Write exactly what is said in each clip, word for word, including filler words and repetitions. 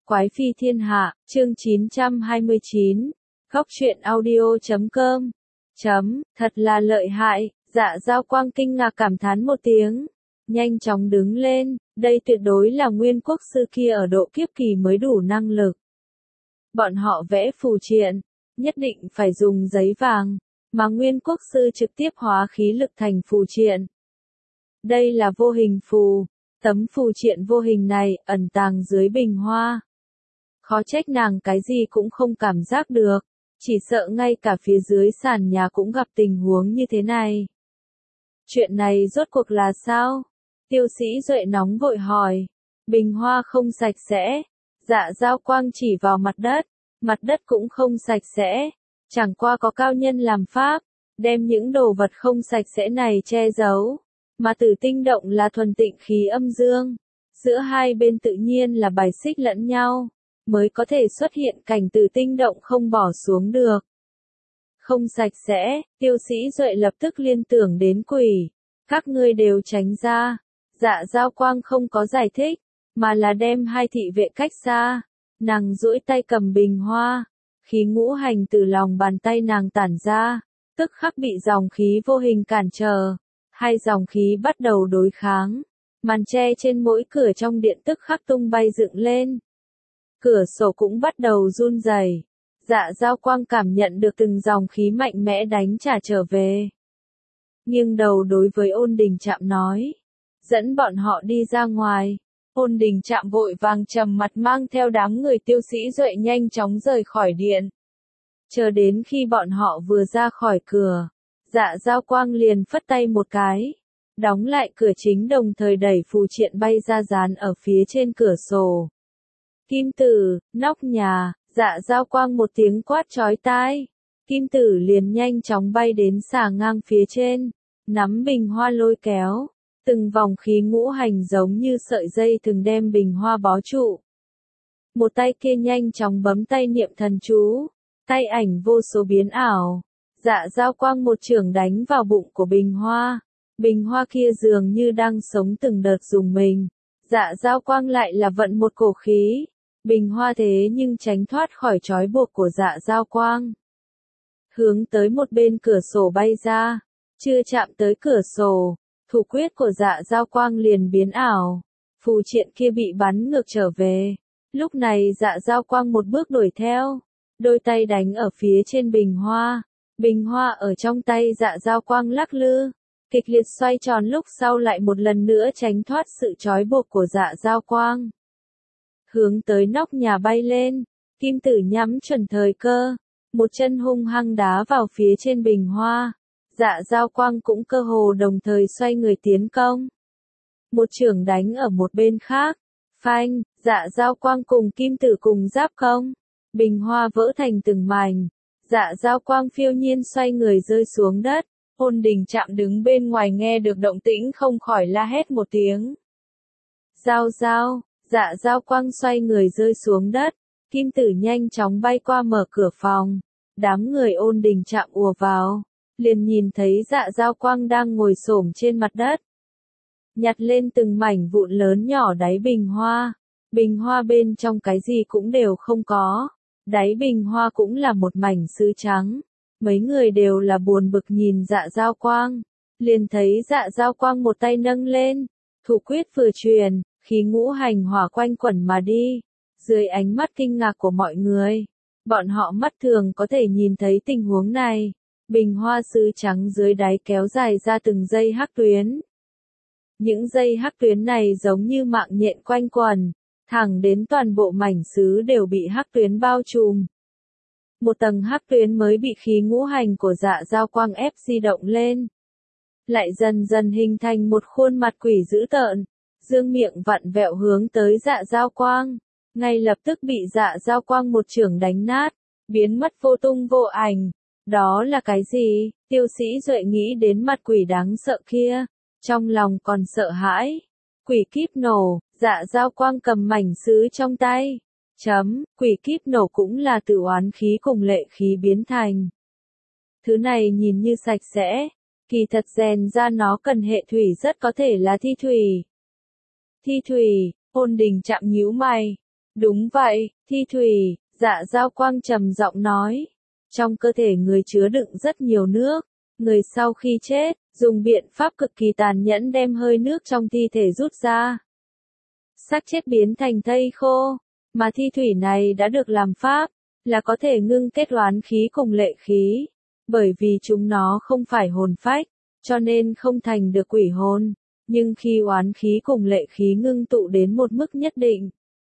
Quái phi thiên hạ, chương chín trăm hai mươi chín. Góc truyện audio chấm com. Chấm, thật là lợi hại, Dạ Dao Quang kinh ngạc cảm thán một tiếng. Nhanh chóng đứng lên, đây tuyệt đối là nguyên quốc sư kia ở độ kiếp kỳ mới đủ năng lực. Bọn họ vẽ phù triện, nhất định phải dùng giấy vàng, mà nguyên quốc sư trực tiếp hóa khí lực thành phù triện. Đây là vô hình phù, tấm phù triện vô hình này ẩn tàng dưới bình hoa. Khó trách nàng cái gì cũng không cảm giác được, chỉ sợ ngay cả phía dưới sàn nhà cũng gặp tình huống như thế này. Chuyện này rốt cuộc là sao? Tiêu Sĩ Duệ nóng vội hỏi. Bình hoa không sạch sẽ. Dạ Dao Quang chỉ vào mặt đất, mặt đất cũng không sạch sẽ. Chẳng qua có cao nhân làm pháp, đem những đồ vật không sạch sẽ này che giấu. Mà Tử Tinh Động là thuần tịnh khí âm dương. Giữa hai bên tự nhiên là bài xích lẫn nhau, mới có thể xuất hiện cảnh Tử Tinh Động không bỏ xuống được. Không sạch sẽ, Tiêu Sĩ Duệ lập tức liên tưởng đến quỷ. Các ngươi đều tránh ra. Dạ Dao Quang không có giải thích, mà là đem hai thị vệ cách xa. Nàng duỗi tay cầm bình hoa, khí ngũ hành từ lòng bàn tay nàng tản ra, tức khắc bị dòng khí vô hình cản trở. Hai dòng khí bắt đầu đối kháng, màn tre trên mỗi cửa trong điện tức khắc tung bay dựng lên. Cửa sổ cũng bắt đầu run rẩy. Dạ Dao Quang cảm nhận được từng dòng khí mạnh mẽ đánh trả trở về. Nghiêng đầu đối với Ôn Đình Trạm nói, dẫn bọn họ đi ra ngoài. Ôn Đình Trạm vội vàng trầm mặt mang theo đám người Tiêu Sĩ Duệ nhanh chóng rời khỏi điện. Chờ đến khi bọn họ vừa ra khỏi cửa, Dạ Dao Quang liền phất tay một cái, đóng lại cửa chính đồng thời đẩy phù triện bay ra dán ở phía trên cửa sổ. Kim Tử, nóc nhà, Dạ Dao Quang một tiếng quát chói tai. Kim Tử liền nhanh chóng bay đến xà ngang phía trên, nắm bình hoa lôi kéo, từng vòng khí ngũ hành giống như sợi dây thường đem bình hoa bó trụ. Một tay kia nhanh chóng bấm tay niệm thần chú, tay ảnh vô số biến ảo. Dạ Dao Quang một chưởng đánh vào bụng của bình hoa, bình hoa kia dường như đang sống từng đợt dùng mình. Dạ Dao Quang lại là vận một cổ khí, bình hoa thế nhưng tránh thoát khỏi trói buộc của Dạ Dao Quang. Hướng tới một bên cửa sổ bay ra, chưa chạm tới cửa sổ, thủ quyết của Dạ Dao Quang liền biến ảo, phù triện kia bị bắn ngược trở về. Lúc này Dạ Dao Quang một bước đuổi theo, đôi tay đánh ở phía trên bình hoa. Bình hoa ở trong tay Dạ Dao Quang lắc lư, kịch liệt xoay tròn lúc sau lại một lần nữa tránh thoát sự trói buộc của Dạ Dao Quang. Hướng tới nóc nhà bay lên, Kim Tử nhắm chuẩn thời cơ, một chân hung hăng đá vào phía trên bình hoa. Dạ Dao Quang cũng cơ hồ đồng thời xoay người tiến công. Một chưởng đánh ở một bên khác, phanh, Dạ Dao Quang cùng Kim Tử cùng giáp công, bình hoa vỡ thành từng mảnh. Dạ Dao Quang phiêu nhiên xoay người rơi xuống đất. Ôn Đình Trạm đứng bên ngoài nghe được động tĩnh không khỏi la hét một tiếng. Dao Dao, Dạ Dao Quang xoay người rơi xuống đất. Kim Tử nhanh chóng bay qua mở cửa phòng. Đám người Ôn Đình Trạm ùa vào, liền nhìn thấy Dạ Dao Quang đang ngồi xổm trên mặt đất, nhặt lên từng mảnh vụn lớn nhỏ đáy bình hoa. Bình hoa bên trong cái gì cũng đều không có. Đáy bình hoa cũng là một mảnh sứ trắng. Mấy người đều là buồn bực nhìn Dạ Dao Quang. Liền thấy Dạ Dao Quang một tay nâng lên, thủ quyết vừa truyền, khí ngũ hành hỏa quanh quẩn mà đi. Dưới ánh mắt kinh ngạc của mọi người, bọn họ mắt thường có thể nhìn thấy tình huống này. Bình hoa sứ trắng dưới đáy kéo dài ra từng dây hắc tuyến. Những dây hắc tuyến này giống như mạng nhện quanh quẩn, thẳng đến toàn bộ mảnh sứ đều bị hắc tuyến bao trùm. Một tầng hắc tuyến mới bị khí ngũ hành của Dạ Dao Quang ép di động lên, lại dần dần hình thành một khuôn mặt quỷ dữ tợn, dương miệng vặn vẹo hướng tới Dạ Dao Quang, ngay lập tức bị Dạ Dao Quang một chưởng đánh nát, biến mất vô tung vô ảnh. Đó là cái gì? Tiêu Sĩ Duệ nghĩ đến mặt quỷ đáng sợ kia, trong lòng còn sợ hãi. Quỷ kíp nổ. Dạ Dao Quang cầm mảnh sứ trong tay. Chấm, quỷ kíp nổ cũng là từ oán khí cùng lệ khí biến thành. Thứ này nhìn như sạch sẽ, kỳ thật rèn ra nó cần hệ thủy rất có thể là thi thủy. Thi thủy, Ôn Đình Trạm nhíu mày. Đúng vậy, Thi Thủy, Dạ Giao Quang trầm giọng nói. Trong cơ thể người chứa đựng rất nhiều nước. Người sau khi chết, dùng biện pháp cực kỳ tàn nhẫn đem hơi nước trong thi thể rút ra. Xác chết biến thành thây khô, mà thi thủy này đã được làm pháp, là có thể ngưng kết oán khí cùng lệ khí. Bởi vì chúng nó không phải hồn phách, cho nên không thành được quỷ hồn. Nhưng khi oán khí cùng lệ khí ngưng tụ đến một mức nhất định,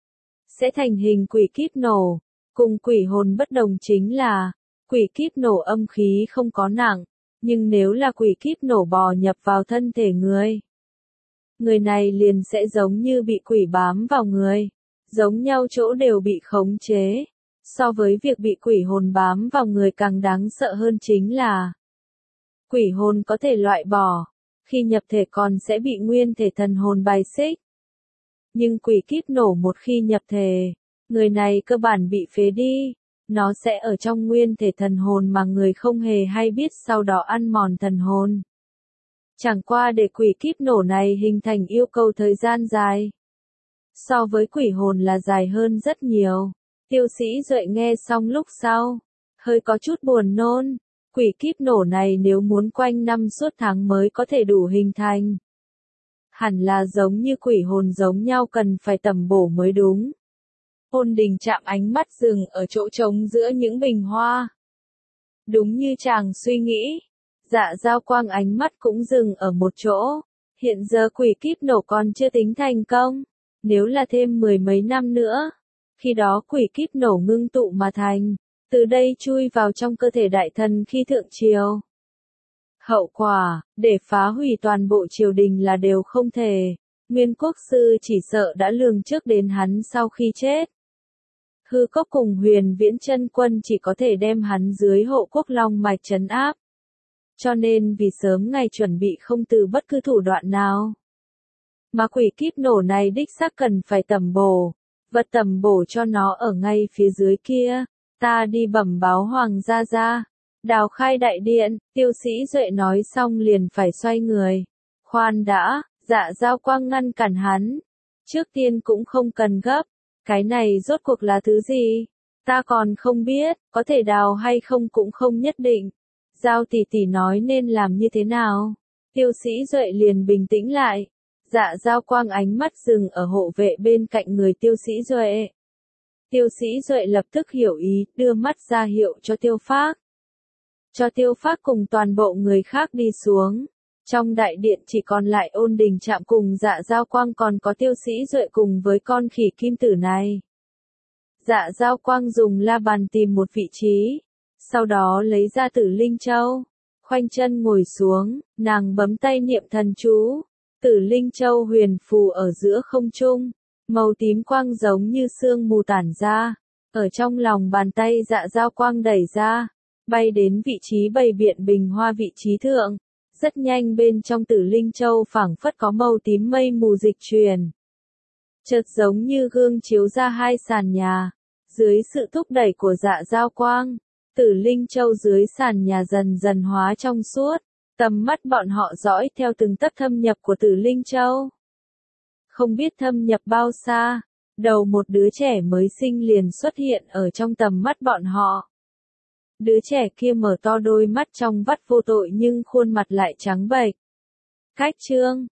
sẽ thành hình quỷ kíp nổ. Cùng quỷ hồn bất đồng chính là, quỷ kíp nổ âm khí không có nặng, nhưng nếu là quỷ kíp nổ bò nhập vào thân thể người, người này liền sẽ giống như bị quỷ bám vào người, giống nhau chỗ đều bị khống chế. So với việc bị quỷ hồn bám vào người càng đáng sợ hơn chính là, quỷ hồn có thể loại bỏ, khi nhập thể còn sẽ bị nguyên thể thần hồn bài xích. Nhưng quỷ kíp nổ một khi nhập thể, người này cơ bản bị phế đi, nó sẽ ở trong nguyên thể thần hồn mà người không hề hay biết, sau đó ăn mòn thần hồn. Chẳng qua để quỷ kíp nổ này hình thành yêu cầu thời gian dài. So với quỷ hồn là dài hơn rất nhiều. Tiêu Sĩ Duệ nghe xong lúc sau, hơi có chút buồn nôn. Quỷ kíp nổ này nếu muốn quanh năm suốt tháng mới có thể đủ hình thành. Hẳn là giống như quỷ hồn giống nhau cần phải tầm bổ mới đúng. Ôn Đình chạm ánh mắt dừng ở chỗ trống giữa những bình hoa. Đúng như chàng suy nghĩ, Dạ Giao Quang ánh mắt cũng dừng ở một chỗ. Hiện giờ quỷ kíp nổ còn chưa tính thành công. Nếu là thêm mười mấy năm nữa, khi đó quỷ kíp nổ ngưng tụ mà thành, từ đây chui vào trong cơ thể đại thần khi thượng triều. Hậu quả, để phá hủy toàn bộ triều đình là đều không thể. Nguyên quốc sư chỉ sợ đã lường trước đến hắn sau khi chết. Hư Cốc cùng Huyền Viễn Chân Quân chỉ có thể đem hắn dưới hộ quốc long mạch trấn áp. Cho nên vì sớm ngày chuẩn bị không từ bất cứ thủ đoạn nào. Mà quỷ kíp nổ này đích xác cần phải tầm bổ. Vật tầm bổ cho nó ở ngay phía dưới kia. Ta đi bẩm báo Hoàng gia gia. Đào khai đại điện, Tiêu Sĩ Duệ nói xong liền phải xoay người. Khoan đã, Dạ Giao Quang ngăn cản hắn. Trước tiên cũng không cần gấp. Cái này rốt cuộc là thứ gì? Ta còn không biết, có thể đào hay không cũng không nhất định. Giao tỷ tỷ nói nên làm như thế nào? Tiêu Sĩ Duệ liền bình tĩnh lại. Dạ Giao Quang ánh mắt dừng ở hộ vệ bên cạnh người Tiêu Sĩ Duệ. Tiêu Sĩ Duệ lập tức hiểu ý, đưa mắt ra hiệu cho Tiêu Phác. Cho Tiêu Phác cùng toàn bộ người khác đi xuống. Trong đại điện chỉ còn lại Ôn Đình Trạm cùng Dạ Giao Quang, còn có Tiêu Sĩ Duệ cùng với con khỉ kim tử này. Dạ Giao Quang dùng la bàn tìm một vị trí, sau đó lấy ra Tử Linh Châu, khoanh chân ngồi xuống, nàng bấm tay niệm thần chú. Tử Linh Châu huyền phù ở giữa không trung, màu tím quang giống như sương mù tản ra, ở trong lòng bàn tay Dạ Giao Quang đẩy ra, bay đến vị trí bày biện bình hoa vị trí thượng. Rất nhanh bên trong Tử Linh Châu phảng phất có màu tím mây mù dịch chuyển. Chợt giống như gương chiếu ra hai sàn nhà. Dưới sự thúc đẩy của Dạ Giao Quang, Tử Linh Châu dưới sàn nhà dần dần hóa trong suốt. Tầm mắt bọn họ dõi theo từng tấc thâm nhập của Tử Linh Châu. Không biết thâm nhập bao xa, đầu một đứa trẻ mới sinh liền xuất hiện ở trong tầm mắt bọn họ. Đứa trẻ kia mở to đôi mắt trong vắt vô tội nhưng khuôn mặt lại trắng bệch. Cách chương